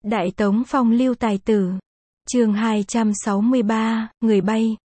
Đại Tống Phong lưu tài tử. Chương 263, người bay,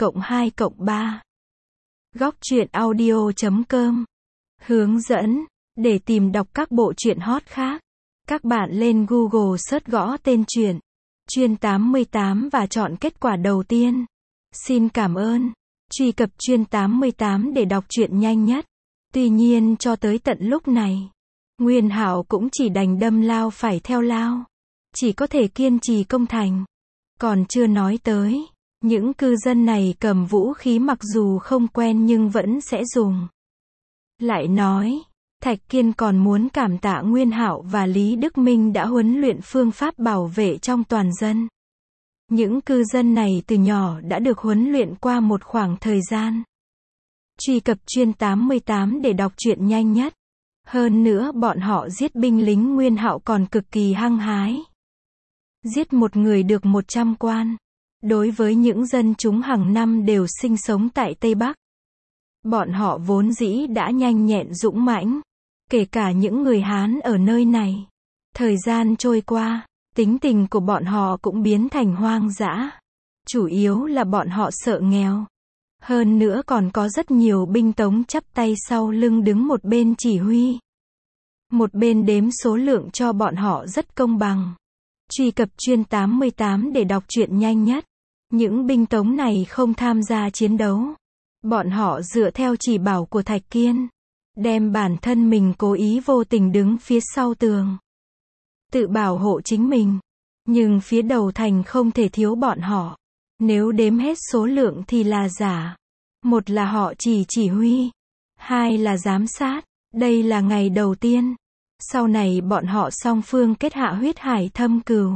1+2+3. Góc truyện audio.com. Hướng dẫn. Để tìm đọc các bộ truyện hot khác, các bạn lên Google search gõ tên truyện Chuyên 88 và chọn kết quả đầu tiên. Xin cảm ơn. Truy cập Chuyên 88 để đọc truyện nhanh nhất. Tuy nhiên cho tới tận lúc này, Nguyên Hạo cũng chỉ đành đâm lao phải theo lao. Chỉ có thể kiên trì công thành. Còn chưa nói tới, những cư dân này cầm vũ khí mặc dù không quen nhưng vẫn sẽ dùng. Lại nói, Thạch Kiên còn muốn cảm tạ Nguyên Hạo và Lý Đức Minh đã huấn luyện phương pháp bảo vệ trong toàn dân. Những cư dân này từ nhỏ đã được huấn luyện qua một khoảng thời gian. Truy cập Chuyên 88 để đọc truyện nhanh nhất. Hơn nữa bọn họ giết binh lính Nguyên Hạo còn cực kỳ hăng hái. Giết một người được 100 quan. Đối với những dân chúng hàng năm đều sinh sống tại Tây Bắc, bọn họ vốn dĩ đã nhanh nhẹn dũng mãnh. Kể cả những người Hán ở nơi này. Thời gian trôi qua, tính tình của bọn họ cũng biến thành hoang dã. Chủ yếu là bọn họ sợ nghèo. Hơn nữa còn có rất nhiều binh tống chắp tay sau lưng đứng một bên chỉ huy. Một bên đếm số lượng cho bọn họ rất công bằng. Truy cập Chuyên 88 để đọc truyện nhanh nhất. Những binh tống này không tham gia chiến đấu. Bọn họ dựa theo chỉ bảo của Thạch Kiên. Đem bản thân mình cố ý vô tình đứng phía sau tường. Tự bảo hộ chính mình. Nhưng phía đầu thành không thể thiếu bọn họ. Nếu đếm hết số lượng thì là giả. Một là họ chỉ huy. Hai là giám sát. Đây là ngày đầu tiên. Sau này bọn họ song phương kết hạ huyết hải thâm cừu.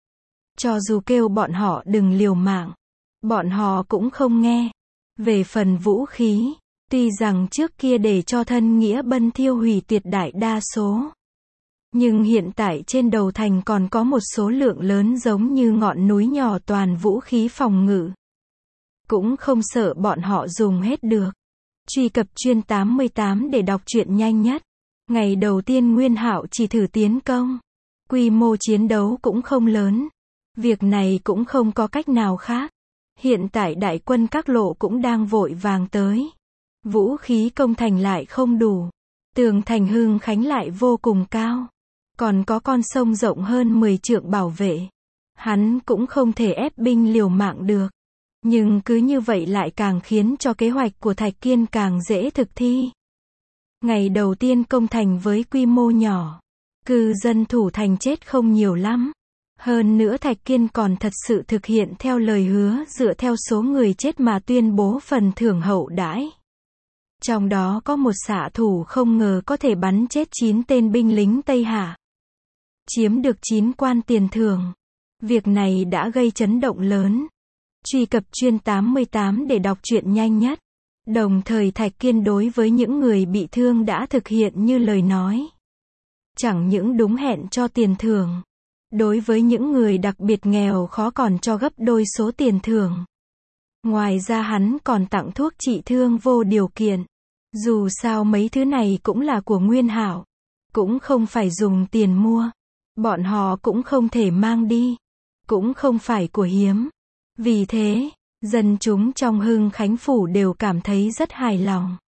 Cho dù kêu bọn họ đừng liều mạng, bọn họ cũng không nghe. Về phần vũ khí, tuy rằng trước kia để cho thân nghĩa bân thiêu hủy tuyệt đại đa số. Nhưng hiện tại trên đầu thành còn có một số lượng lớn giống như ngọn núi nhỏ toàn vũ khí phòng ngự. Cũng không sợ bọn họ dùng hết được. Truy cập Chuyên 88 để đọc truyện nhanh nhất. Ngày đầu tiên Nguyên Hạo chỉ thử tiến công. Quy mô chiến đấu cũng không lớn. Việc này cũng không có cách nào khác. Hiện tại đại quân các lộ cũng đang vội vàng tới. Vũ khí công thành lại không đủ. Tường thành Hưng Khánh lại vô cùng cao. Còn có con sông rộng hơn 10 trượng bảo vệ. Hắn cũng không thể ép binh liều mạng được. Nhưng cứ như vậy lại càng khiến cho kế hoạch của Thạch Kiên càng dễ thực thi. Ngày đầu tiên công thành với quy mô nhỏ. Cư dân thủ thành chết không nhiều lắm. Hơn nữa Thạch Kiên còn thật sự thực hiện theo lời hứa dựa theo số người chết mà tuyên bố phần thưởng hậu đãi. Trong đó có một xạ thủ không ngờ có thể bắn chết 9 tên binh lính Tây Hạ. Chiếm được 9 quan tiền thưởng. Việc này đã gây chấn động lớn. Truy cập Chuyên 88 để đọc truyện nhanh nhất. Đồng thời Thạch Kiên đối với những người bị thương đã thực hiện như lời nói. Chẳng những đúng hẹn cho tiền thưởng. Đối với những người đặc biệt nghèo khó còn cho gấp đôi số tiền thưởng. Ngoài ra hắn còn tặng thuốc trị thương vô điều kiện. Dù sao mấy thứ này cũng là của Nguyên Hạo. Cũng không phải dùng tiền mua. Bọn họ cũng không thể mang đi. Cũng không phải của hiếm. Vì thế, dân chúng trong Hưng Khánh Phủ đều cảm thấy rất hài lòng.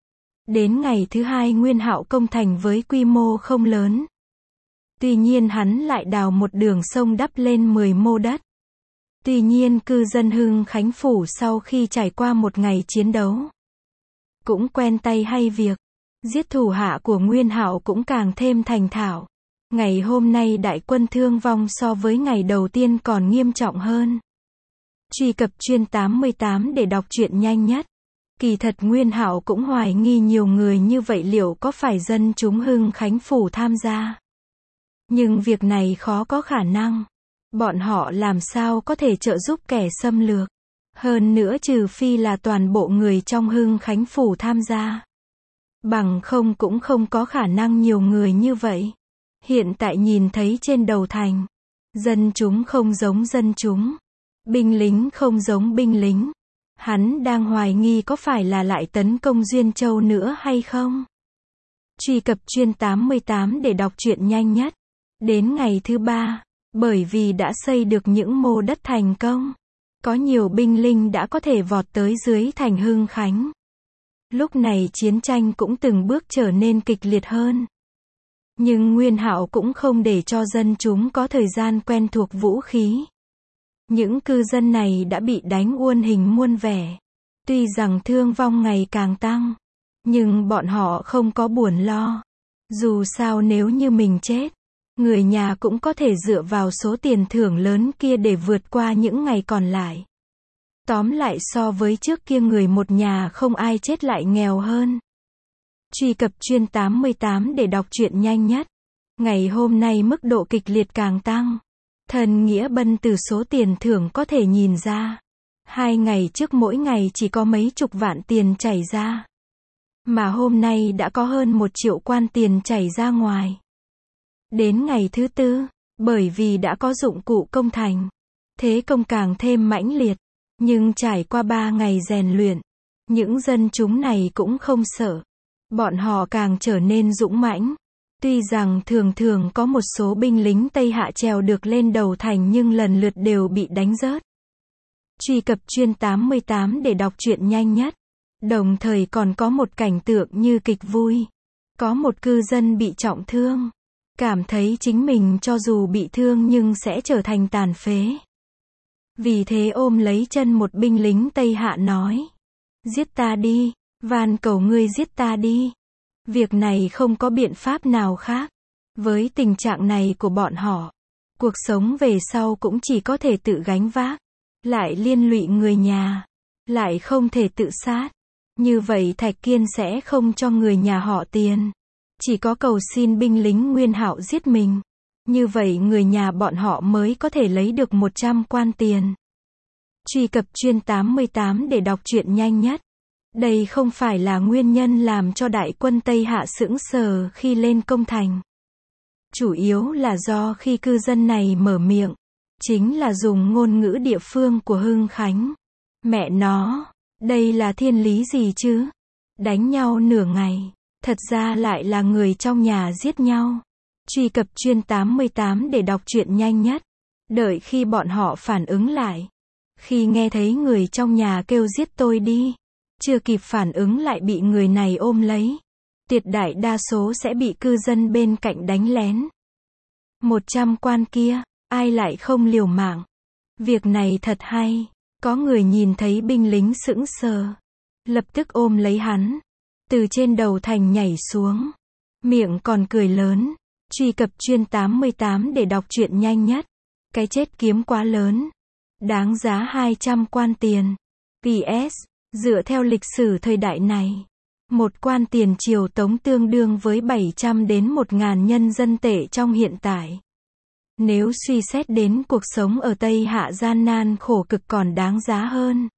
Đến ngày thứ hai Nguyên Hạo công thành với quy mô không lớn. Tuy nhiên hắn lại đào một đường sông đắp lên 10 mô đất. Tuy nhiên cư dân Hưng Khánh Phủ sau khi trải qua một ngày chiến đấu, cũng quen tay hay việc. Giết thủ hạ của Nguyên Hạo cũng càng thêm thành thạo. Ngày hôm nay đại quân thương vong so với ngày đầu tiên còn nghiêm trọng hơn. Truy cập Chuyên 88 để đọc truyện nhanh nhất. Kỳ thật Nguyên Hạo cũng hoài nghi nhiều người như vậy liệu có phải dân chúng Hưng Khánh Phủ tham gia. Nhưng việc này khó có khả năng. Bọn họ làm sao có thể trợ giúp kẻ xâm lược. Hơn nữa trừ phi là toàn bộ người trong Hưng Khánh Phủ tham gia. Bằng không cũng không có khả năng nhiều người như vậy. Hiện tại nhìn thấy trên đầu thành. Dân chúng không giống dân chúng. Binh lính không giống binh lính. Hắn đang hoài nghi có phải là lại tấn công Duyên Châu nữa hay không. Truy cập Chuyên 88 để đọc truyện nhanh nhất. Đến ngày thứ 3, Bởi vì đã xây được những mô đất thành công, có nhiều binh lính đã có thể vọt tới dưới thành Hưng Khánh. Lúc này chiến tranh cũng từng bước trở nên kịch liệt hơn. Nhưng Nguyên Hạo cũng không để cho dân chúng có thời gian quen thuộc vũ khí. Những cư dân này đã bị đánh uôn hình muôn vẻ. Tuy rằng thương vong ngày càng tăng, nhưng bọn họ không có buồn lo. Dù sao nếu như mình chết, người nhà cũng có thể dựa vào số tiền thưởng lớn kia để vượt qua những ngày còn lại. Tóm lại so với trước kia người một nhà không ai chết lại nghèo hơn. Truy cập chuyên 88 để đọc truyện nhanh nhất. Ngày hôm nay mức độ kịch liệt càng tăng. Thần Nghĩa Bân từ số tiền thưởng có thể nhìn ra. 2 ngày trước mỗi ngày chỉ có mấy chục vạn tiền chảy ra. Mà hôm nay đã có hơn 1 triệu quan tiền chảy ra ngoài. Đến ngày thứ tư, bởi vì đã có dụng cụ công thành, thế công càng thêm mãnh liệt. Nhưng trải qua 3 ngày rèn luyện, những dân chúng này cũng không sợ. Bọn họ càng trở nên dũng mãnh. Tuy rằng thường thường có một số binh lính Tây Hạ trèo được lên đầu thành nhưng lần lượt đều bị đánh rớt. Truy cập chuyên 88 để đọc truyện nhanh nhất. Đồng thời còn có một cảnh tượng như kịch vui. Có một cư dân bị trọng thương. Cảm thấy chính mình cho dù bị thương nhưng sẽ trở thành tàn phế. Vì thế ôm lấy chân một binh lính Tây Hạ nói. Giết ta đi, van cầu ngươi giết ta đi. Việc này không có biện pháp nào khác. Với tình trạng này của bọn họ, cuộc sống về sau cũng chỉ có thể tự gánh vác. Lại liên lụy người nhà, lại không thể tự sát. Như vậy Thạch Kiên sẽ không cho người nhà họ tiền. Chỉ có cầu xin binh lính Nguyên Hạo giết mình. Như vậy người nhà bọn họ mới có thể lấy được 100 quan tiền. Truy cập chuyên 88 để đọc truyện nhanh nhất. Đây không phải là nguyên nhân làm cho đại quân Tây Hạ sững sờ khi lên công thành. Chủ yếu là do khi cư dân này mở miệng, chính là dùng ngôn ngữ địa phương của Hưng Khánh. Mẹ nó, đây là thiên lý gì chứ? Đánh nhau nửa ngày, thật ra lại là người trong nhà giết nhau. Truy cập chuyên 88 để đọc truyện nhanh nhất. Đợi khi bọn họ phản ứng lại. Khi nghe thấy người trong nhà kêu giết tôi đi. Chưa kịp phản ứng lại bị người này ôm lấy. Tuyệt đại đa số sẽ bị cư dân bên cạnh đánh lén. 100 quan kia, ai lại không liều mạng. Việc này thật hay. Có người nhìn thấy binh lính sững sờ. Lập tức ôm lấy hắn. Từ trên đầu thành nhảy xuống. Miệng còn cười lớn. Truy cập chuyên 88 để đọc truyện nhanh nhất. Cái chết kiếm quá lớn. Đáng giá 200 quan tiền. PS. Dựa theo lịch sử thời đại này, một quan tiền triều Tống tương đương với 700 đến 1.000 nhân dân tệ trong hiện tại. Nếu suy xét đến cuộc sống ở Tây Hạ gian nan khổ cực còn đáng giá hơn.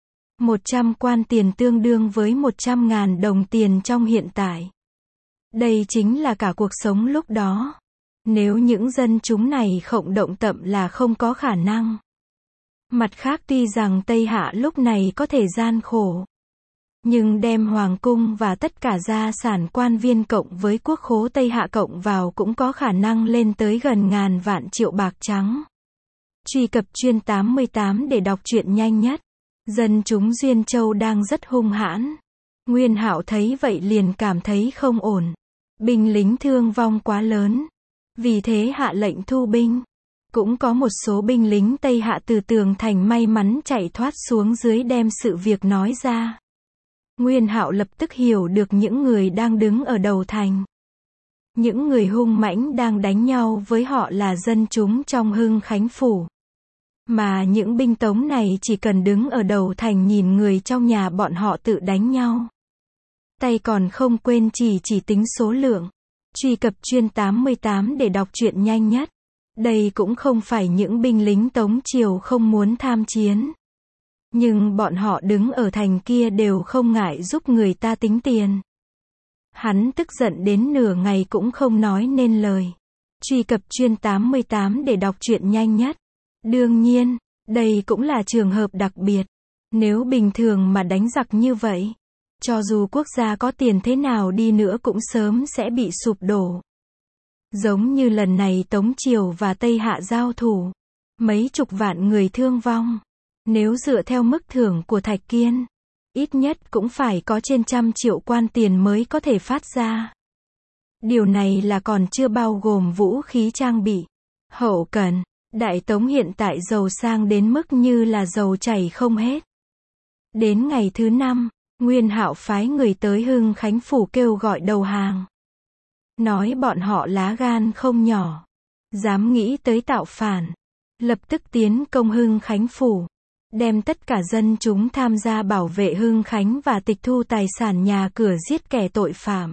100 quan tiền tương đương với 100.000 đồng tiền trong hiện tại. Đây chính là cả cuộc sống lúc đó. Nếu những dân chúng này không động tậm là không có khả năng. Mặt khác tuy rằng Tây Hạ lúc này có thể gian khổ, nhưng đem hoàng cung và tất cả gia sản quan viên cộng với quốc khố Tây Hạ cộng vào cũng có khả năng lên tới gần ngàn vạn triệu bạc trắng. Truy cập chuyên 88 để đọc truyện nhanh nhất. Dân chúng Duyên Châu đang rất hung hãn. Nguyên Hạo thấy vậy liền cảm thấy không ổn. Binh lính thương vong quá lớn. Vì thế hạ lệnh thu binh. Cũng có một số binh lính Tây Hạ từ tường thành may mắn chạy thoát xuống dưới đem sự việc nói ra. Nguyên Hạo lập tức hiểu được những người đang đứng ở đầu thành. Những người hung mãnh đang đánh nhau với họ là dân chúng trong Hưng Khánh Phủ. Mà những binh tống này chỉ cần đứng ở đầu thành nhìn người trong nhà bọn họ tự đánh nhau. Tay còn không quên chỉ tính số lượng. Truy cập chuyên 88 để đọc truyện nhanh nhất. Đây cũng không phải những binh lính Tống Triều không muốn tham chiến. Nhưng bọn họ đứng ở thành kia đều không ngại giúp người ta tính tiền. Hắn tức giận đến nửa ngày cũng không nói nên lời. Truy cập chuyên 88 để đọc truyện nhanh nhất. Đương nhiên, đây cũng là trường hợp đặc biệt. Nếu bình thường mà đánh giặc như vậy, cho dù quốc gia có tiền thế nào đi nữa cũng sớm sẽ bị sụp đổ. Giống như lần này Tống Triều và Tây Hạ giao thủ, mấy chục vạn người thương vong. Nếu dựa theo mức thưởng của Thạch Kiên, ít nhất cũng phải có trên 100 triệu quan tiền mới có thể phát ra. Điều này là còn chưa bao gồm vũ khí trang bị, hậu cần. Đại Tống hiện tại giàu sang đến mức như là dầu chảy không hết. Đến ngày thứ 5, Nguyên Hạo phái người tới Hưng Khánh Phủ kêu gọi đầu hàng. Nói bọn họ lá gan không nhỏ, dám nghĩ tới tạo phản. Lập tức tiến công Hưng Khánh Phủ, đem tất cả dân chúng tham gia bảo vệ Hưng Khánh và tịch thu tài sản nhà cửa, giết kẻ tội phạm.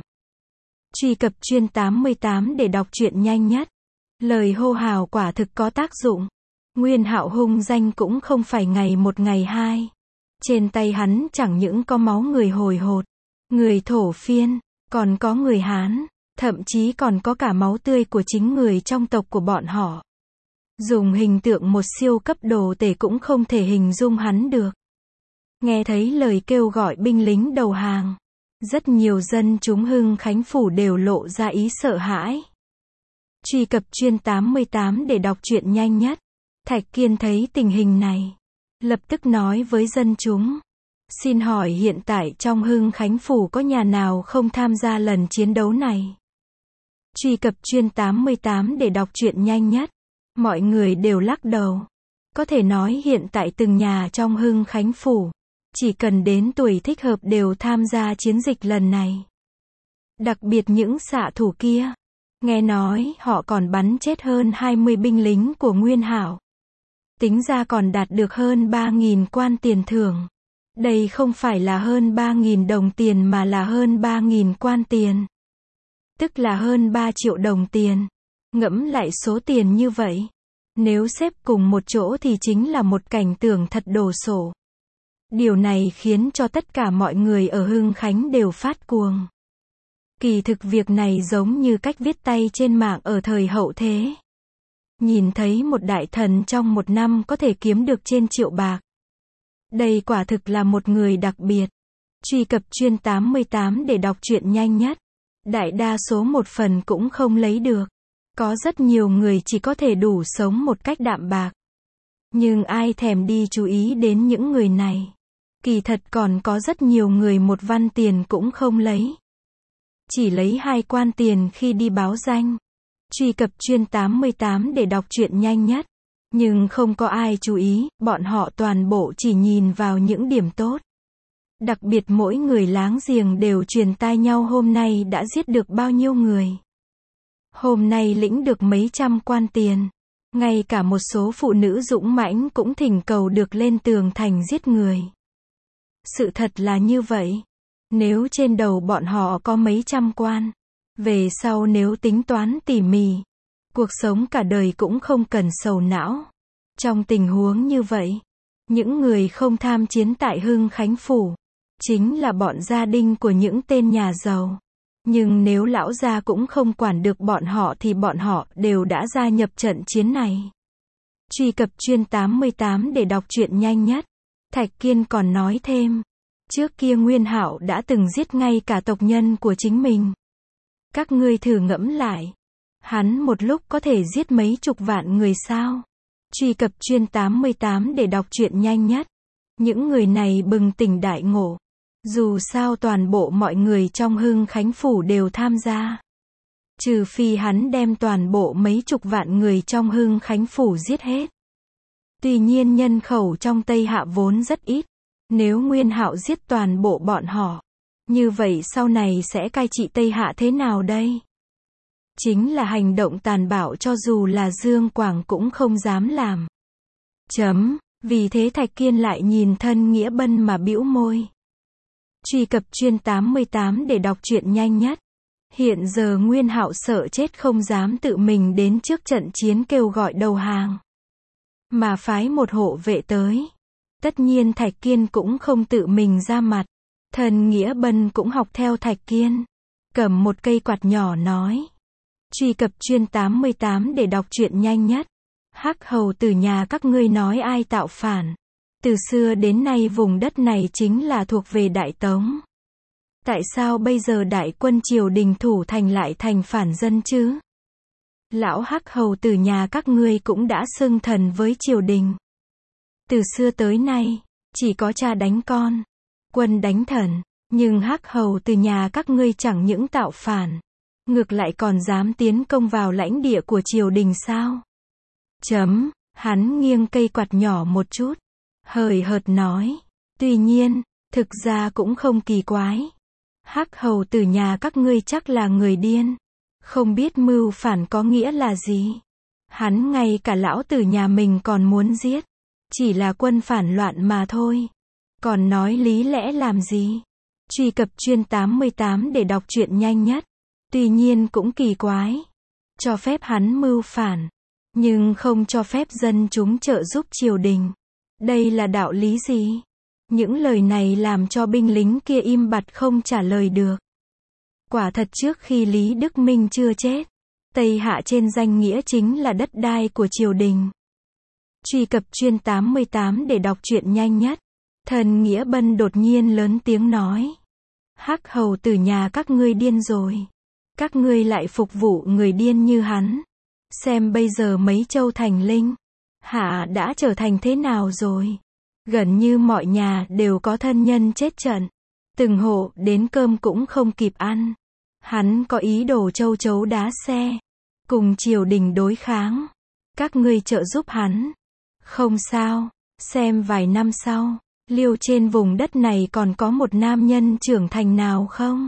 Truy cập Chuyên 88 để đọc truyện nhanh nhất. Lời hô hào quả thực có tác dụng. Nguyên Hạo hung danh cũng không phải ngày một ngày hai. Trên tay hắn chẳng những có máu người Hồi Hột, người Thổ Phiên, còn có người Hán, thậm chí còn có cả máu tươi của chính người trong tộc của bọn họ. Dùng hình tượng một siêu cấp đồ tể cũng không thể hình dung hắn được. Nghe thấy lời kêu gọi binh lính đầu hàng, rất nhiều dân chúng Hưng Khánh Phủ đều lộ ra ý sợ hãi. Truy cập Chuyên 88 để đọc truyện nhanh nhất. Thạch Kiên thấy tình hình này, lập tức nói với dân chúng. Xin hỏi hiện tại trong Hưng Khánh Phủ có nhà nào không tham gia lần chiến đấu này? Truy cập Chuyên 88 để đọc truyện nhanh nhất. Mọi người đều lắc đầu. Có thể nói hiện tại từng nhà trong Hưng Khánh Phủ, chỉ cần đến tuổi thích hợp đều tham gia chiến dịch lần này. Đặc biệt những xạ thủ kia. Nghe nói họ còn bắn chết hơn 20 binh lính của Nguyên Hạo. Tính ra còn đạt được hơn 3.000 quan tiền thưởng. Đây không phải là hơn 3.000 đồng tiền mà là hơn 3.000 quan tiền. Tức là hơn 3 triệu đồng tiền. Ngẫm lại số tiền như vậy, nếu xếp cùng một chỗ thì chính là một cảnh tượng thật đồ sộ. Điều này khiến cho tất cả mọi người ở Hưng Khánh đều phát cuồng. Kỳ thực việc này giống như cách viết tay trên mạng ở thời hậu thế. Nhìn thấy một đại thần trong một năm có thể kiếm được trên triệu bạc. Đây quả thực là một người đặc biệt. Truy cập Chuyên 88 để đọc truyện nhanh nhất. Đại đa số một phần cũng không lấy được. Có rất nhiều người chỉ có thể đủ sống một cách đạm bạc. Nhưng ai thèm đi chú ý đến những người này. Kỳ thật còn có rất nhiều người một văn tiền cũng không lấy. Chỉ lấy 2 quan tiền khi đi báo danh. Truy cập Chuyên 88 để đọc truyện nhanh nhất. Nhưng không có ai chú ý, bọn họ toàn bộ chỉ nhìn vào những điểm tốt. Đặc biệt mỗi người láng giềng đều truyền tai nhau hôm nay đã giết được bao nhiêu người. Hôm nay lĩnh được mấy trăm quan tiền. Ngay cả một số phụ nữ dũng mãnh cũng thỉnh cầu được lên tường thành giết người. Sự thật là như vậy. Nếu trên đầu bọn họ có mấy trăm quan, về sau nếu tính toán tỉ mỉ, cuộc sống cả đời cũng không cần sầu não. Trong tình huống như vậy, những người không tham chiến tại Hưng Khánh Phủ, chính là bọn gia đình của những tên nhà giàu. Nhưng nếu lão gia cũng không quản được bọn họ thì bọn họ đều đã gia nhập trận chiến này. Truy cập Chuyên 88 để đọc truyện nhanh nhất. Thạch Kiên còn nói thêm. Trước kia Nguyên Hạo đã từng giết ngay cả tộc nhân của chính mình. Các ngươi thử ngẫm lại. Hắn một lúc có thể giết mấy chục vạn người sao? Truy cập Chuyên 88 để đọc truyện nhanh nhất. Những người này bừng tỉnh đại ngộ. Dù sao toàn bộ mọi người trong Hưng Khánh Phủ đều tham gia. Trừ phi hắn đem toàn bộ mấy chục vạn người trong Hưng Khánh Phủ giết hết. Tuy nhiên nhân khẩu trong Tây Hạ vốn rất ít. Nếu Nguyên Hạo giết toàn bộ bọn họ, như vậy sau này sẽ cai trị Tây Hạ thế nào đây? Chính là hành động tàn bạo cho dù là Dương Quảng cũng không dám làm. Vì thế Thạch Kiên lại nhìn Thân Nghĩa Bân mà bĩu môi. Truy cập Chuyên 88 để đọc truyện nhanh nhất. Hiện giờ Nguyên Hạo sợ chết không dám tự mình đến trước trận chiến kêu gọi đầu hàng, mà phái một hộ vệ tới. Tất nhiên Thạch Kiên cũng không tự mình ra mặt. Thân Nghĩa Bân cũng học theo Thạch Kiên. Cầm một cây quạt nhỏ nói. Truy cập Chuyên 88 để đọc truyện nhanh nhất. Hắc hầu từ nhà các ngươi nói ai tạo phản. Từ xưa đến nay vùng đất này chính là thuộc về Đại Tống. Tại sao bây giờ đại quân triều đình thủ thành lại thành phản dân chứ? Lão Hắc hầu tử nhà các ngươi cũng đã xưng thần với triều đình. Từ xưa tới nay, chỉ có cha đánh con, quân đánh thần, nhưng Hắc hầu tử nhà các ngươi chẳng những tạo phản, ngược lại còn dám tiến công vào lãnh địa của triều đình sao? Hắn nghiêng cây quạt nhỏ một chút, hời hợt nói. Tuy nhiên, thực ra cũng không kỳ quái. Hắc hầu tử nhà các ngươi chắc là người điên. Không biết mưu phản có nghĩa là gì. Hắn ngay cả lão tử nhà mình còn muốn giết. Chỉ là quân phản loạn mà thôi. Còn nói lý lẽ làm gì? Truy cập chuyên 88 để đọc truyện nhanh nhất. Tuy nhiên cũng kỳ quái. Cho phép hắn mưu phản, nhưng không cho phép dân chúng trợ giúp triều đình. Đây là đạo lý gì? Những lời này làm cho binh lính kia im bặt không trả lời được. Quả thật trước khi Lý Đức Minh chưa chết, Tây Hạ trên danh nghĩa chính là đất đai của triều đình. Truy cập chuyên 88 để đọc truyện nhanh nhất. Thần Nghĩa Bân đột nhiên lớn tiếng nói. Hắc hầu tử nhà các ngươi điên rồi. Các ngươi lại phục vụ người điên như hắn. Xem bây giờ mấy châu thành linh Hạ đã trở thành thế nào rồi. Gần như mọi nhà đều có thân nhân chết trận. Từng hộ đến cơm cũng không kịp ăn. Hắn có ý đồ châu chấu đá xe, cùng triều đình đối kháng. Các ngươi trợ giúp hắn. Không sao, xem vài năm sau, liệu trên vùng đất này còn có một nam nhân trưởng thành nào không?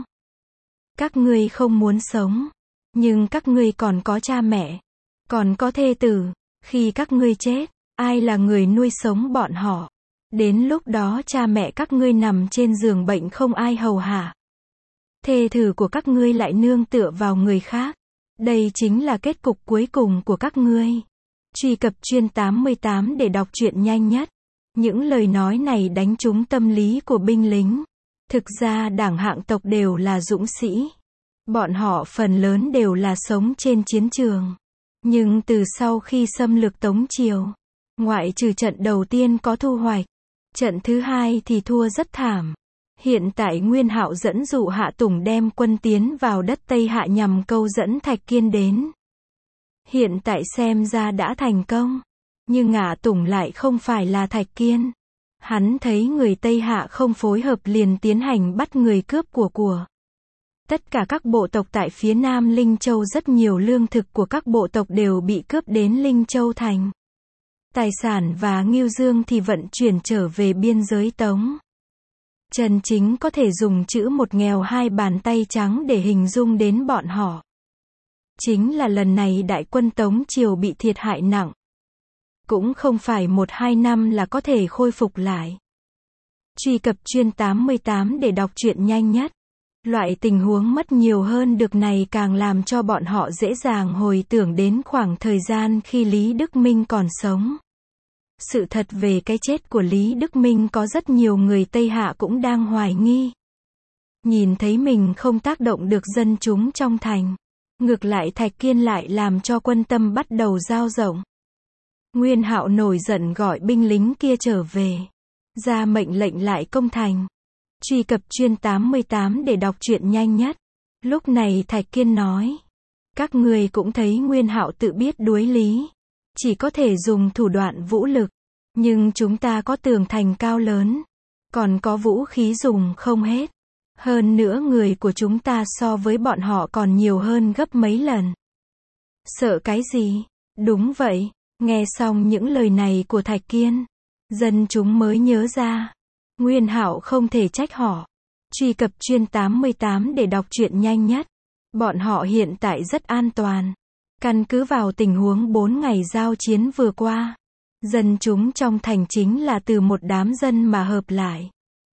Các ngươi không muốn sống, nhưng các ngươi còn có cha mẹ, còn có thê tử. Khi các ngươi chết, ai là người nuôi sống bọn họ? Đến lúc đó cha mẹ các ngươi nằm trên giường bệnh không ai hầu hạ. Thê tử của các ngươi lại nương tựa vào người khác. Đây chính là kết cục cuối cùng của các ngươi. Truy cập chuyên 88 để đọc truyện nhanh nhất. Những lời nói này đánh trúng tâm lý của binh lính. Thực ra đảng hạng tộc đều là dũng sĩ. Bọn họ phần lớn đều là sống trên chiến trường. Nhưng từ sau khi xâm lược Tống Triều, ngoại trừ trận đầu tiên có thu hoạch, trận thứ hai thì thua rất thảm. Hiện tại Nguyên Hạo dẫn dụ Hạ Tùng đem quân tiến vào đất Tây Hạ nhằm câu dẫn Thạch Kiên đến. Hiện tại xem ra đã thành công. Nhưng Hạ Tùng lại không phải là Thạch Kiên. Hắn thấy người Tây Hạ không phối hợp liền tiến hành bắt người cướp của. Tất cả các bộ tộc tại phía Nam Linh Châu, rất nhiều lương thực của các bộ tộc đều bị cướp đến Linh Châu thành. Tài sản và ngưu dương thì vận chuyển trở về biên giới Tống. Trần Chính có thể dùng chữ một nghèo hai bàn tay trắng để hình dung đến bọn họ. Chính là lần này đại quân Tống Triều bị thiệt hại nặng. Cũng không phải 1-2 năm là có thể khôi phục lại. Truy cập chuyên 88 để đọc truyện nhanh nhất. Loại tình huống mất nhiều hơn được này càng làm cho bọn họ dễ dàng hồi tưởng đến khoảng thời gian khi Lý Đức Minh còn sống. Sự thật về cái chết của Lý Đức Minh có rất nhiều người Tây Hạ cũng đang hoài nghi. Nhìn thấy mình không tác động được dân chúng trong thành. Ngược lại Thạch Kiên lại làm cho quân tâm bắt đầu dao rộng. Nguyên Hạo nổi giận gọi binh lính kia trở về. Ra mệnh lệnh lại công thành. Truy cập chuyên 88 để đọc truyện nhanh nhất. Lúc này Thạch Kiên nói. Các người cũng thấy Nguyên Hạo tự biết đuối lý. Chỉ có thể dùng thủ đoạn vũ lực. Nhưng chúng ta có tường thành cao lớn. Còn có vũ khí dùng không hết. Hơn nữa người của chúng ta so với bọn họ còn nhiều hơn gấp mấy lần. Sợ cái gì? Đúng vậy. Nghe xong những lời này của Thạch Kiên, dân chúng mới nhớ ra. Nguyên Hạo không thể trách họ. Truy cập chuyên 88 để đọc truyện nhanh nhất. Bọn họ hiện tại rất an toàn. Căn cứ vào tình huống 4 ngày giao chiến vừa qua. Dân chúng trong thành chính là từ một đám dân mà hợp lại.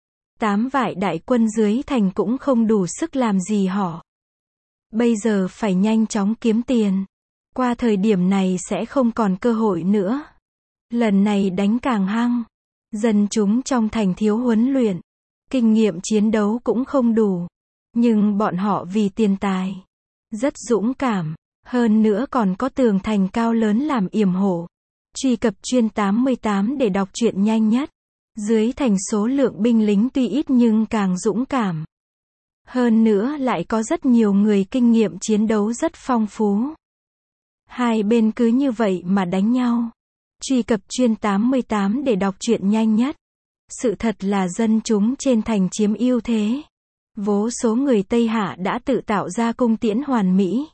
8 vạn đại quân dưới thành cũng không đủ sức làm gì họ. Bây giờ phải nhanh chóng kiếm tiền. Qua thời điểm này sẽ không còn cơ hội nữa. Lần này đánh càng hăng. Dân chúng trong thành thiếu huấn luyện. Kinh nghiệm chiến đấu cũng không đủ. Nhưng bọn họ vì tiền tài. Rất dũng cảm. Hơn nữa còn có tường thành cao lớn làm yểm hộ. Truy cập chuyên 88 để đọc truyện nhanh nhất. Dưới thành số lượng binh lính tuy ít nhưng càng dũng cảm. Hơn nữa lại có rất nhiều người kinh nghiệm chiến đấu rất phong phú. Hai bên cứ như vậy mà đánh nhau. Truy cập Chuyên 88 để đọc truyện nhanh nhất. Sự thật là dân chúng trên thành chiếm ưu thế. Vô số người Tây Hạ đã tự tạo ra cung tiễn hoàn mỹ.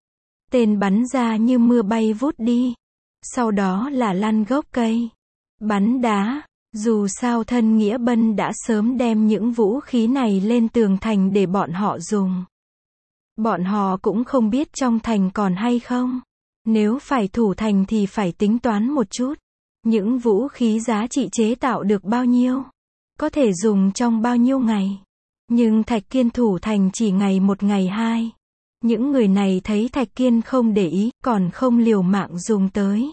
Tên bắn ra như mưa bay vút đi. Sau đó là lăn gốc cây. Bắn đá. Dù sao thân Nghĩa Bân đã sớm đem những vũ khí này lên tường thành để bọn họ dùng. Bọn họ cũng không biết trong thành còn hay không. Nếu phải thủ thành thì phải tính toán một chút. Những vũ khí giá trị chế tạo được bao nhiêu? Có thể dùng trong bao nhiêu ngày? Nhưng Thạch Kiên thủ thành chỉ ngày một ngày hai. Những người này thấy Thạch Kiên không để ý, còn không liều mạng dùng tới.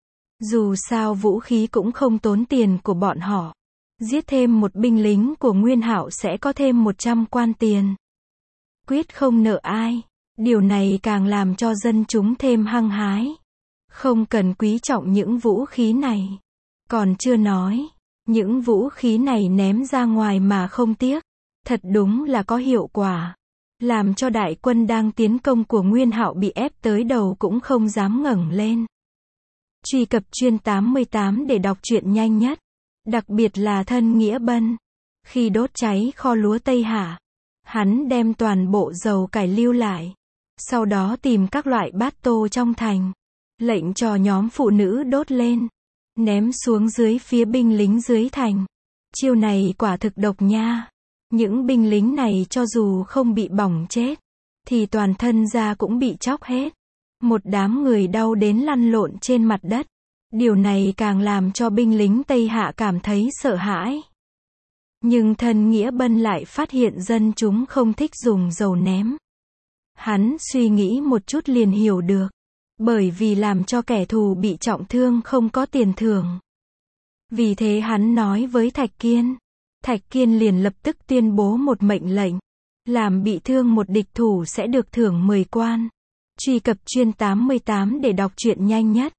Dù sao vũ khí cũng không tốn tiền của bọn họ. Giết thêm một binh lính của Nguyên Hạo sẽ có thêm 100 quan tiền. Quyết không nợ ai. Điều này càng làm cho dân chúng thêm hăng hái. Không cần quý trọng những vũ khí này. Còn chưa nói, những vũ khí này ném ra ngoài mà không tiếc. Thật đúng là có hiệu quả. Làm cho đại quân đang tiến công của Nguyên Hạo bị ép tới đầu cũng không dám ngẩng lên. Truy cập Chuyên 88 để đọc truyện nhanh nhất. Đặc biệt là thân Nghĩa Bân. Khi đốt cháy kho lúa Tây Hạ, hắn đem toàn bộ dầu cải lưu lại. Sau đó tìm các loại bát tô trong thành. Lệnh cho nhóm phụ nữ đốt lên. Ném xuống dưới phía binh lính dưới thành. Chiêu này quả thực độc nha. Những binh lính này cho dù không bị bỏng chết, thì toàn thân da cũng bị chóc hết. Một đám người đau đến lăn lộn trên mặt đất. Điều này càng làm cho binh lính Tây Hạ cảm thấy sợ hãi. Nhưng thân Nghĩa Bân lại phát hiện dân chúng không thích dùng dầu ném. Hắn suy nghĩ một chút liền hiểu được. Bởi vì làm cho kẻ thù bị trọng thương không có tiền thưởng. Vì thế hắn nói với Thạch Kiên. Thạch Kiên liền lập tức tuyên bố một mệnh lệnh. Làm bị thương một địch thủ sẽ được thưởng 10 quan. Truy cập Chuyên 88 để đọc truyện nhanh nhất.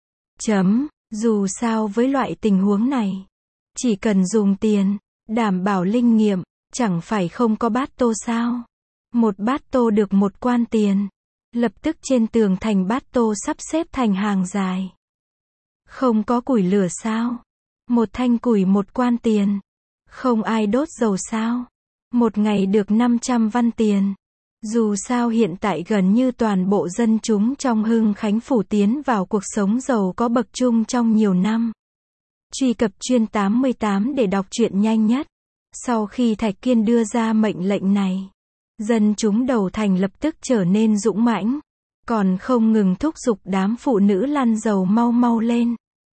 Dù sao với loại tình huống này, chỉ cần dùng tiền, đảm bảo linh nghiệm, chẳng phải không có bát tô sao. Một bát tô được 1 quan tiền. Lập tức trên tường thành bát tô sắp xếp thành hàng dài. Không có củi lửa sao? Một thanh củi 1 quan tiền. Không ai đốt dầu sao? Một ngày được 500 văn tiền. Dù sao hiện tại gần như toàn bộ dân chúng trong Hưng Khánh Phủ tiến vào cuộc sống giàu có bậc trung trong nhiều năm. Truy cập Chuyên 88 để đọc truyện nhanh nhất. Sau khi Thạch Kiên đưa ra mệnh lệnh này, dân chúng đầu thành lập tức trở nên dũng mãnh, còn không ngừng thúc giục đám phụ nữ lăn dầu mau mau lên.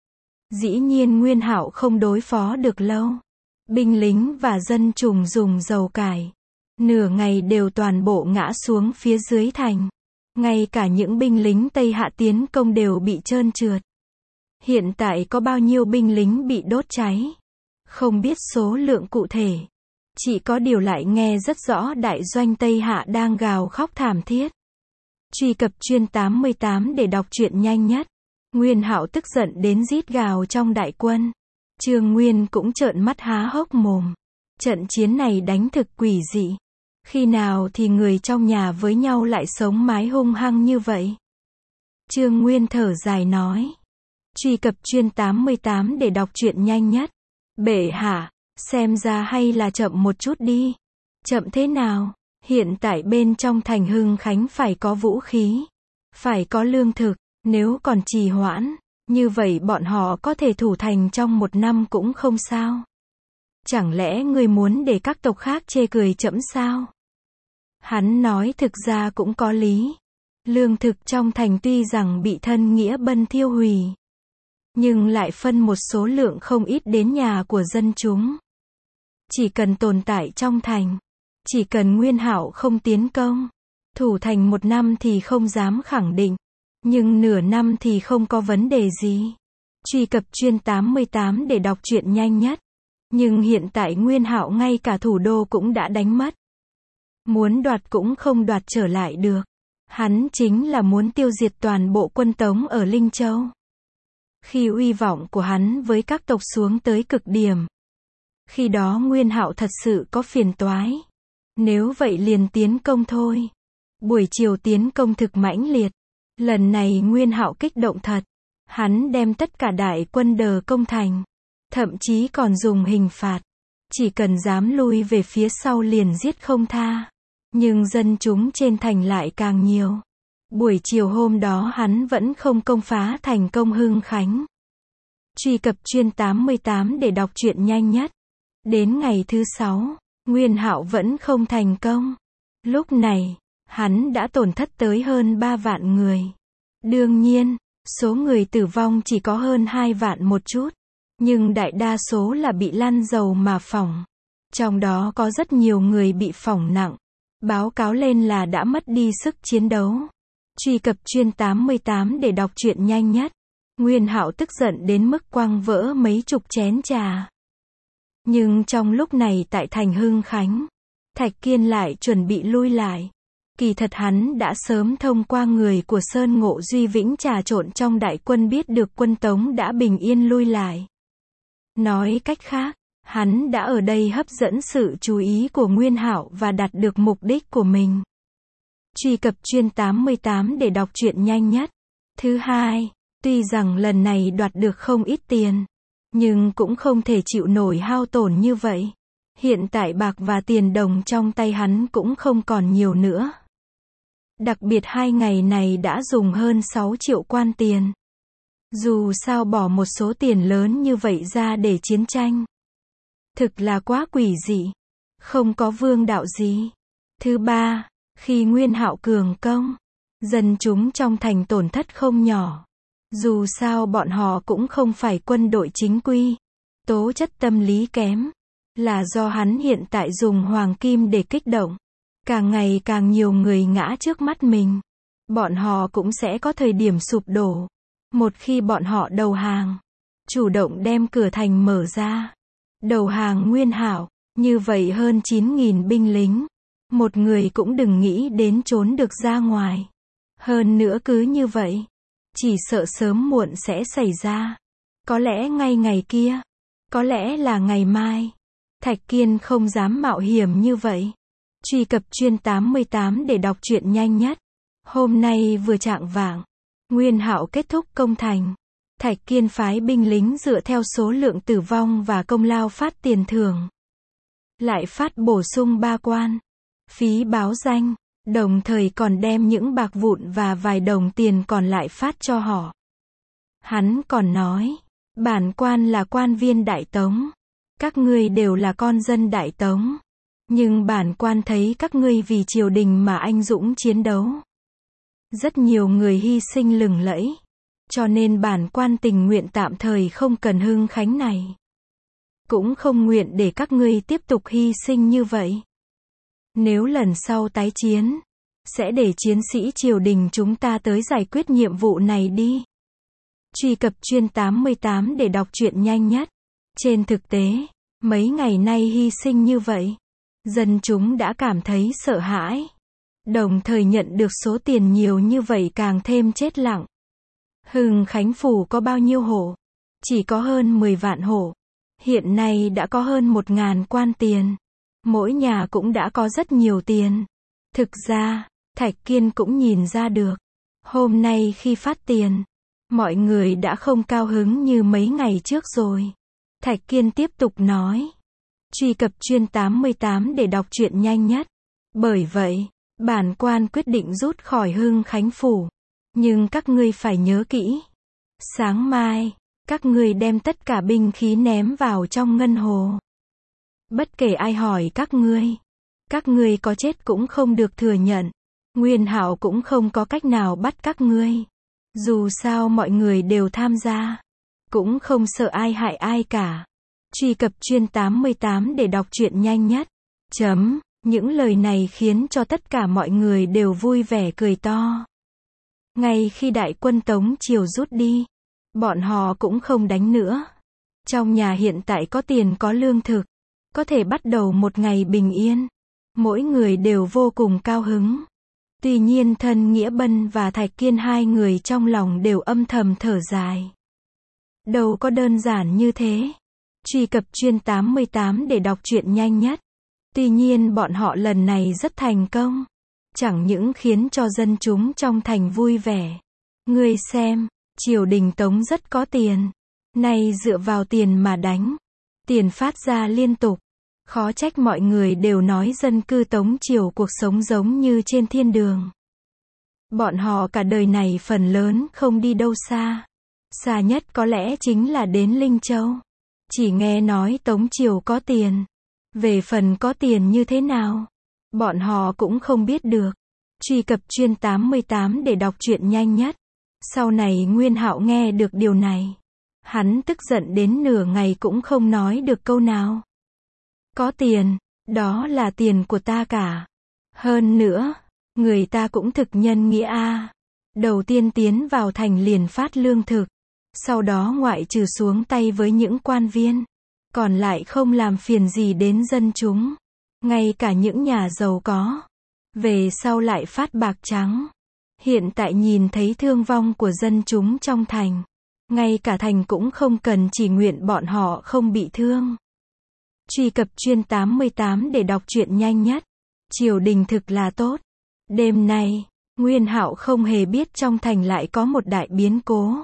Dĩ nhiên Nguyên Hạo không đối phó được lâu. Binh lính và dân chúng dùng dầu cải. Nửa ngày đều toàn bộ ngã xuống phía dưới thành. Ngay cả những binh lính Tây Hạ tiến công đều bị trơn trượt. Hiện tại có bao nhiêu binh lính bị đốt cháy? Không biết số lượng cụ thể. Chỉ có điều lại nghe rất rõ đại doanh Tây Hạ đang gào khóc thảm thiết. Truy cập Chuyên 88 để đọc truyện nhanh nhất. Nguyên Hạo tức giận đến rít gào trong đại quân. Trương Nguyên cũng trợn mắt há hốc mồm. Trận chiến này đánh thực quỷ dị. Khi nào thì người trong nhà với nhau lại sống mái hung hăng như vậy? Trương Nguyên thở dài nói. Truy cập Chuyên 88 để đọc truyện nhanh nhất. Bệ hạ, xem ra hay là chậm một chút đi. Chậm thế nào? Hiện tại bên trong thành Hưng Khánh phải có vũ khí, phải có lương thực. Nếu còn trì hoãn, như vậy bọn họ có thể thủ thành trong 1 năm cũng không sao. Chẳng lẽ ngươi muốn để các tộc khác chê cười trẫm sao? Hắn nói thực ra cũng có lý. Lương thực trong thành tuy rằng bị thân Nghĩa Bân thiêu hủy, nhưng lại phân một số lượng không ít đến nhà của dân chúng. Chỉ cần tồn tại trong thành, chỉ cần Nguyên Hạo không tiến công, thủ thành 1 năm thì không dám khẳng định, nhưng nửa năm thì không có vấn đề gì. Truy cập Chuyên 88 để đọc truyện nhanh nhất. Nhưng hiện tại Nguyên Hạo ngay cả thủ đô cũng đã đánh mất. Muốn đoạt cũng không đoạt trở lại được. Hắn chính là muốn tiêu diệt toàn bộ quân Tống ở Linh Châu. Khi uy vọng của hắn với các tộc xuống tới cực điểm, khi đó Nguyên Hạo thật sự có phiền toái. Nếu vậy liền tiến công thôi. Buổi chiều tiến công thực mãnh liệt. Lần này Nguyên Hạo kích động thật. Hắn đem tất cả đại quân đờ công thành. Thậm chí còn dùng hình phạt. Chỉ cần dám lui về phía sau liền giết không tha. Nhưng dân chúng trên thành lại càng nhiều. Buổi chiều hôm đó hắn vẫn không công phá thành công Hưng Khánh. Truy cập chuyên 88 để đọc truyện nhanh nhất. Đến ngày thứ 6, Nguyên Hạo vẫn không thành công. Lúc này, hắn đã tổn thất tới hơn 3 vạn người. Đương nhiên, số người tử vong chỉ có hơn 2 vạn một chút. Nhưng đại đa số là bị lăn dầu mà phỏng. Trong đó có rất nhiều người bị phỏng nặng. Báo cáo lên là đã mất đi sức chiến đấu. Truy cập chuyên 88 để đọc truyện nhanh nhất. Nguyên Hạo tức giận đến mức quăng vỡ mấy chục chén trà. Nhưng trong lúc này tại thành Hưng Khánh, Thạch Kiên lại chuẩn bị lui lại. Kỳ thật hắn đã sớm thông qua người của Sơn Ngộ Duy Vĩnh trà trộn trong đại quân biết được quân Tống đã bình yên lui lại. Nói cách khác, hắn đã ở đây hấp dẫn sự chú ý của Nguyên Hạo và đạt được mục đích của mình. Truy cập chuyên 88 để đọc truyện nhanh nhất. Thứ hai, tuy rằng lần này đoạt được không ít tiền, nhưng cũng không thể chịu nổi hao tổn như vậy. Hiện tại bạc và tiền đồng trong tay hắn cũng không còn nhiều nữa. Đặc biệt 2 ngày này đã dùng hơn 6 triệu quan tiền. Dù sao bỏ một số tiền lớn như vậy ra để chiến tranh. Thực là quá quỷ dị. Không có vương đạo gì. Thứ ba, khi Nguyên Hạo cường công, dân chúng trong thành tổn thất không nhỏ. Dù sao bọn họ cũng không phải quân đội chính quy. Tố chất tâm lý kém. Là do hắn hiện tại dùng hoàng kim để kích động. Càng ngày càng nhiều người ngã trước mắt mình. Bọn họ cũng sẽ có thời điểm sụp đổ. Một khi bọn họ đầu hàng, chủ động đem cửa thành mở ra, đầu hàng Nguyên Hạo, như vậy hơn 9.000 binh lính, một người cũng đừng nghĩ đến trốn được ra ngoài. Hơn nữa cứ như vậy, chỉ sợ sớm muộn sẽ xảy ra. Có lẽ ngay ngày kia, có lẽ là ngày mai. Thạch Kiên không dám mạo hiểm như vậy. Truy cập chuyên 88 để đọc truyện nhanh nhất. Hôm nay vừa chạng vạng, Nguyên Hạo kết thúc công thành. Thạch Kiên phái binh lính dựa theo số lượng tử vong và công lao phát tiền thưởng. Lại phát bổ sung 3 quan, phí báo danh, đồng thời còn đem những bạc vụn và vài đồng tiền còn lại phát cho họ. Hắn còn nói, bản quan là quan viên Đại Tống. Các ngươi đều là con dân Đại Tống. Nhưng bản quan thấy các ngươi vì triều đình mà anh dũng chiến đấu. Rất nhiều người hy sinh lừng lẫy. Cho nên bản quan tình nguyện tạm thời không cần Hưng Khánh này. Cũng không nguyện để các ngươi tiếp tục hy sinh như vậy. Nếu lần sau tái chiến, sẽ để chiến sĩ triều đình chúng ta tới giải quyết nhiệm vụ này đi. Truy cập chuyên 88 để đọc truyện nhanh nhất. Trên thực tế, mấy ngày nay hy sinh như vậy, dân chúng đã cảm thấy sợ hãi. Đồng thời nhận được số tiền nhiều như vậy càng thêm chết lặng. Hưng Khánh Phủ có bao nhiêu hộ? Chỉ có hơn 10 vạn hộ. Hiện nay đã có hơn 1.000 quan tiền. Mỗi nhà cũng đã có rất nhiều tiền. Thực ra, Thạch Kiên cũng nhìn ra được. Hôm nay khi phát tiền, mọi người đã không cao hứng như mấy ngày trước rồi. Thạch Kiên tiếp tục nói. Truy cập chuyên 88 để đọc truyện nhanh nhất. Bởi vậy, bản quan quyết định rút khỏi Hưng Khánh Phủ. Nhưng các ngươi phải nhớ kỹ. Sáng mai, các ngươi đem tất cả binh khí ném vào trong ngân hồ. Bất kể ai hỏi các ngươi có chết cũng không được thừa nhận. Nguyên Hạo cũng không có cách nào bắt các ngươi. Dù sao mọi người đều tham gia. Cũng không sợ ai hại ai cả. Truy cập chuyên 88 để đọc truyện nhanh nhất. Những lời này khiến cho tất cả mọi người đều vui vẻ cười to. Ngay khi đại quân Tống Triều rút đi, bọn họ cũng không đánh nữa. Trong nhà hiện tại có tiền có lương thực, có thể bắt đầu một ngày bình yên. Mỗi người đều vô cùng cao hứng. Tuy nhiên Thân Nghĩa Bân và Thạch Kiên hai người trong lòng đều âm thầm thở dài. Đâu có đơn giản như thế. Truy cập chuyên 88 để đọc truyện nhanh nhất. Tuy nhiên bọn họ lần này rất thành công. Chẳng những khiến cho dân chúng trong thành vui vẻ, Ngươi xem, triều đình Tống rất có tiền. Nay dựa vào tiền mà đánh. Tiền phát ra liên tục. Khó trách mọi người đều nói dân cư Tống triều cuộc sống giống như trên thiên đường. Bọn họ cả đời này phần lớn không đi đâu xa. Xa nhất có lẽ chính là đến Linh Châu. Chỉ nghe nói Tống triều có tiền. Về phần có tiền như thế nào, bọn họ cũng không biết được. Truy cập Chuyên 88 để đọc truyện nhanh nhất. Sau này Nguyên Hạo nghe được điều này, hắn tức giận đến nửa ngày cũng không nói được câu nào. Có tiền, đó là tiền của ta cả. Hơn nữa, người ta cũng thực nhân nghĩa a. Đầu tiên tiến vào thành liền phát lương thực, sau đó ngoại trừ xuống tay với những quan viên, còn lại không làm phiền gì đến dân chúng, ngay cả những nhà giàu có. Về sau lại phát bạc trắng. Hiện tại nhìn thấy thương vong của dân chúng trong thành, ngay cả thành cũng không cần, chỉ nguyện bọn họ không bị thương. Truy cập Chuyên 88 để đọc truyện nhanh nhất. Triều đình thực là tốt. Đêm nay, Nguyên Hạo không hề biết trong thành lại có một đại biến cố.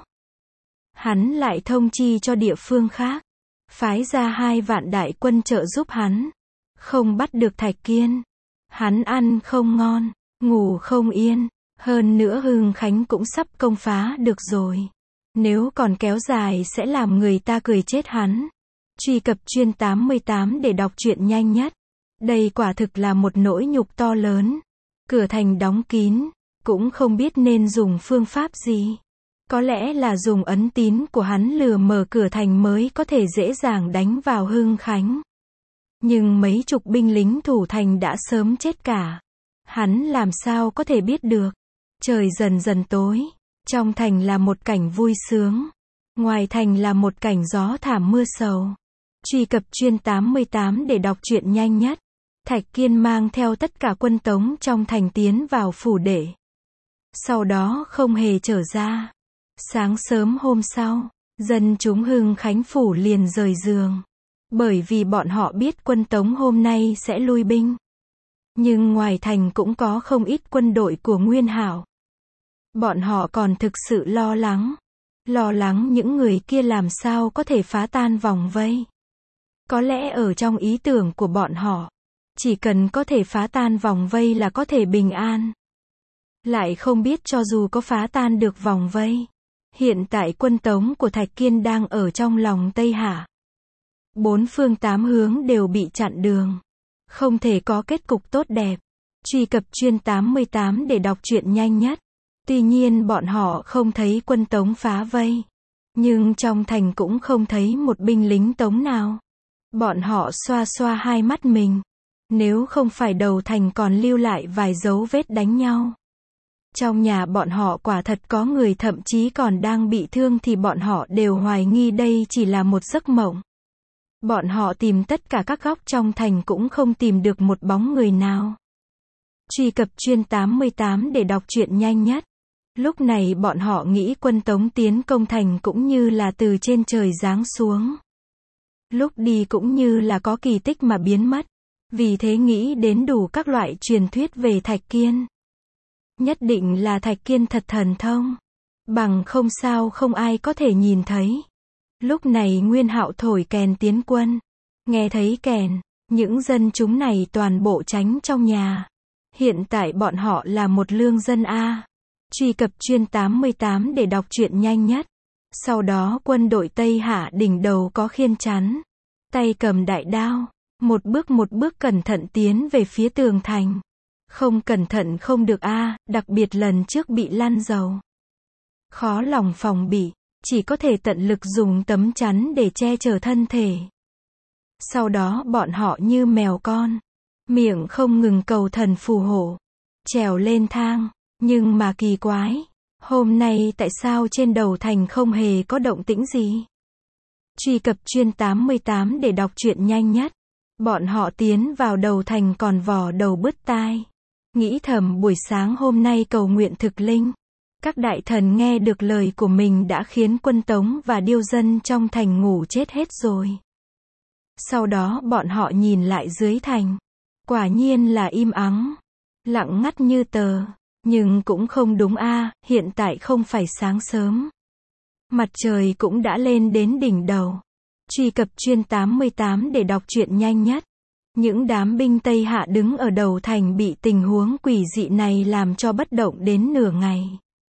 Hắn lại thông chi cho địa phương khác, phái ra 2 vạn đại quân trợ giúp hắn. Không bắt được Thạch Kiên, hắn ăn không ngon, ngủ không yên. Hơn nữa Hưng Khánh cũng sắp công phá được rồi. Nếu còn kéo dài sẽ làm người ta cười chết hắn. Truy cập Chuyên 88 để đọc truyện nhanh nhất. Đây quả thực là một nỗi nhục to lớn. Cửa thành đóng kín, cũng không biết nên dùng phương pháp gì. Có lẽ là dùng ấn tín của hắn lừa mở cửa thành mới có thể dễ dàng đánh vào Hưng Khánh. Nhưng mấy chục binh lính thủ thành đã sớm chết cả. Hắn làm sao có thể biết được. Trời dần dần tối. Trong thành là một cảnh vui sướng. Ngoài thành là một cảnh gió thảm mưa sầu. Truy cập Chuyên 88 để đọc truyện nhanh nhất. Thạch Kiên mang theo tất cả quân Tống trong thành tiến vào phủ đệ. Sau đó không hề trở ra. Sáng sớm hôm sau, dân chúng Hưng Khánh phủ liền rời giường. Bởi vì bọn họ biết quân Tống hôm nay sẽ lui binh. Nhưng ngoài thành cũng có không ít quân đội của Nguyên Hạo. Bọn họ còn thực sự lo lắng. Lo lắng những người kia làm sao có thể phá tan vòng vây. Có lẽ ở trong ý tưởng của bọn họ, chỉ cần có thể phá tan vòng vây là có thể bình an. Lại không biết cho dù có phá tan được vòng vây, hiện tại quân Tống của Thạch Kiên đang ở trong lòng Tây Hạ. 4 phương 8 hướng đều bị chặn đường. Không thể có kết cục tốt đẹp. Truy cập Chuyên 88 để đọc truyện nhanh nhất. Tuy nhiên bọn họ không thấy quân Tống phá vây. Nhưng trong thành cũng không thấy một binh lính Tống nào. Bọn họ xoa xoa hai mắt mình. Nếu không phải đầu thành còn lưu lại vài dấu vết đánh nhau. Trong nhà bọn họ quả thật có người thậm chí còn đang bị thương thì bọn họ đều hoài nghi đây chỉ là một giấc mộng. Bọn họ tìm tất cả các góc trong thành cũng không tìm được một bóng người nào. Truy cập Chuyên 88 để đọc truyện nhanh nhất. Lúc này bọn họ nghĩ quân Tống tiến công thành cũng như là từ trên trời giáng xuống. Lúc đi cũng như là có kỳ tích mà biến mất. Vì thế nghĩ đến đủ các loại truyền thuyết về Thạch Kiên. Nhất định là Thạch Kiên thật thần thông. Bằng không sao không ai có thể nhìn thấy. Lúc này Nguyên Hạo thổi kèn tiến quân. Nghe thấy kèn, những dân chúng này toàn bộ tránh trong nhà. Hiện tại bọn họ là một lương dân a. Truy cập Chuyên 88 để đọc truyện nhanh nhất. Sau đó quân đội Tây Hạ đỉnh đầu có khiên chắn. Tay cầm đại đao. Một bước cẩn thận tiến về phía tường thành. Không cẩn thận không được a, đặc biệt lần trước bị lăn dầu. Khó lòng phòng bị, chỉ có thể tận lực dùng tấm chắn để che chở thân thể. Sau đó bọn họ như mèo con, miệng không ngừng cầu thần phù hộ, trèo lên thang, nhưng mà kỳ quái, hôm nay tại sao trên đầu thành không hề có động tĩnh gì? Truy cập Chuyên 88 để đọc truyện nhanh nhất. Bọn họ tiến vào đầu thành còn vò đầu bứt tai. Nghĩ thầm buổi sáng hôm nay cầu nguyện thực linh. Các đại thần nghe được lời của mình đã khiến quân Tống và điêu dân trong thành ngủ chết hết rồi. Sau đó bọn họ nhìn lại dưới thành. Quả nhiên là im ắng. Lặng ngắt như tờ. Nhưng cũng không đúng a, hiện tại không phải sáng sớm. Mặt trời cũng đã lên đến đỉnh đầu. Truy cập chuyên 88 để đọc truyện nhanh nhất. Những đám binh Tây Hạ đứng ở đầu thành bị tình huống quỷ dị này làm cho bất động đến nửa ngày.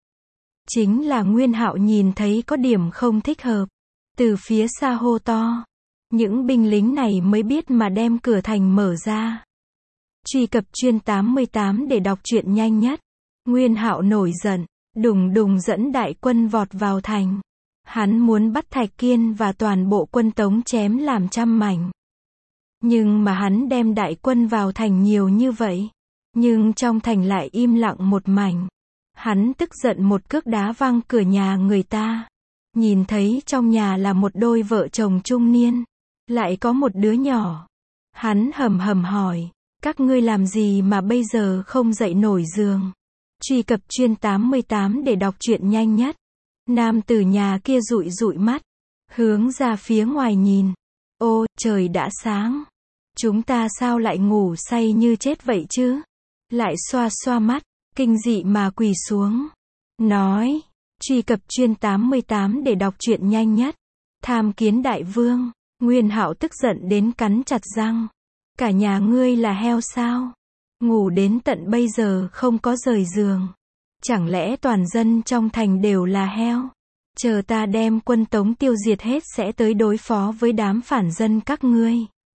Chính là Nguyên Hạo nhìn thấy có điểm không thích hợp. Từ phía xa hô to. Những binh lính này mới biết mà đem cửa thành mở ra. Truy cập chuyên 88 để đọc truyện nhanh nhất. Nguyên Hạo nổi giận, đùng đùng dẫn đại quân vọt vào thành. Hắn muốn bắt Thạch Kiên và toàn bộ quân Tống chém làm trăm mảnh. Nhưng mà hắn đem đại quân vào thành nhiều như vậy. Nhưng trong thành lại im lặng một mảnh. Hắn tức giận một cước đá văng cửa nhà người ta. Nhìn thấy trong nhà là một đôi vợ chồng trung niên. Lại có một đứa nhỏ. Hắn hầm hầm hỏi. Các ngươi làm gì mà bây giờ không dậy nổi giường? Truy cập chuyên 88 để đọc truyện nhanh nhất. Nam tử nhà kia dụi dụi mắt. Hướng ra phía ngoài nhìn. Ô, trời đã sáng. Chúng ta sao lại ngủ say như chết vậy chứ? Lại xoa xoa mắt. Kinh dị mà quỳ xuống. Nói. Truy cập chuyên 88 để đọc truyện nhanh nhất. Tham kiến đại vương. Nguyên Hạo tức giận đến cắn chặt răng. Cả nhà ngươi là heo sao? Ngủ đến tận bây giờ không có rời giường. Chẳng lẽ toàn dân trong thành đều là heo? Chờ ta đem quân Tống tiêu diệt hết sẽ tới đối phó với đám phản dân các ngươi.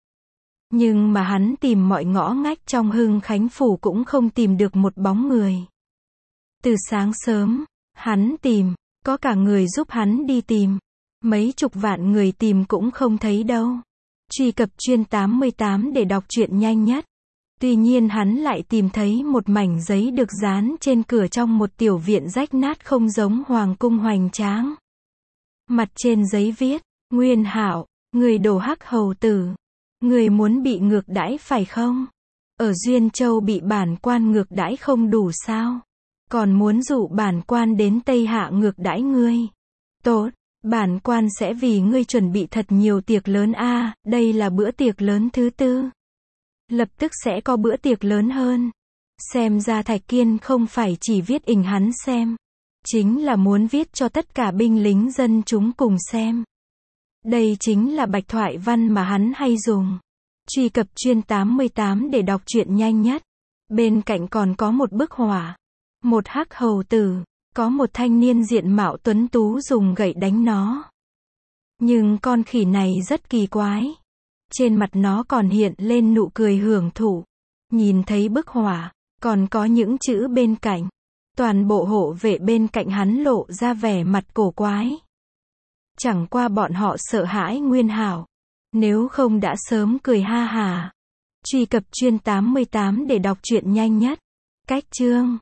Nhưng mà hắn tìm mọi ngõ ngách trong Hưng Khánh Phủ cũng không tìm được một bóng người. Từ sáng sớm, hắn tìm, có cả người giúp hắn đi tìm. Mấy chục vạn người tìm cũng không thấy đâu. Truy cập chuyên 88 để đọc truyện nhanh nhất. Tuy nhiên hắn lại tìm thấy một mảnh giấy được dán trên cửa trong một tiểu viện rách nát không giống hoàng cung hoành tráng. Mặt trên giấy viết, Nguyên Hạo, người đồ hắc hầu tử. Người muốn bị ngược đãi phải không? Ở Duyên Châu bị bản quan ngược đãi không đủ sao? Còn muốn dụ bản quan đến Tây Hạ ngược đãi ngươi. Tốt, bản quan sẽ vì ngươi chuẩn bị thật nhiều tiệc lớn a, đây là bữa tiệc lớn thứ 4. Lập tức sẽ có bữa tiệc lớn hơn. Xem ra Thạch Kiên không phải chỉ viết ình hắn xem. Chính là muốn viết cho tất cả binh lính dân chúng cùng xem. Đây chính là bạch thoại văn mà hắn hay dùng. Truy cập chuyên 88 để đọc truyện nhanh nhất. Bên cạnh còn có một bức họa. Một hắc hầu tử. Có một thanh niên diện mạo tuấn tú dùng gậy đánh nó. Nhưng con khỉ này rất kỳ quái. Trên mặt nó còn hiện lên nụ cười hưởng thụ. Nhìn thấy bức họa, còn có những chữ bên cạnh. Toàn bộ hộ vệ bên cạnh hắn lộ ra vẻ mặt cổ quái. Chẳng qua bọn họ sợ hãi Nguyên Hạo. Nếu không đã sớm cười ha hà. Truy cập chuyên 88 để đọc truyện nhanh nhất. Cách chương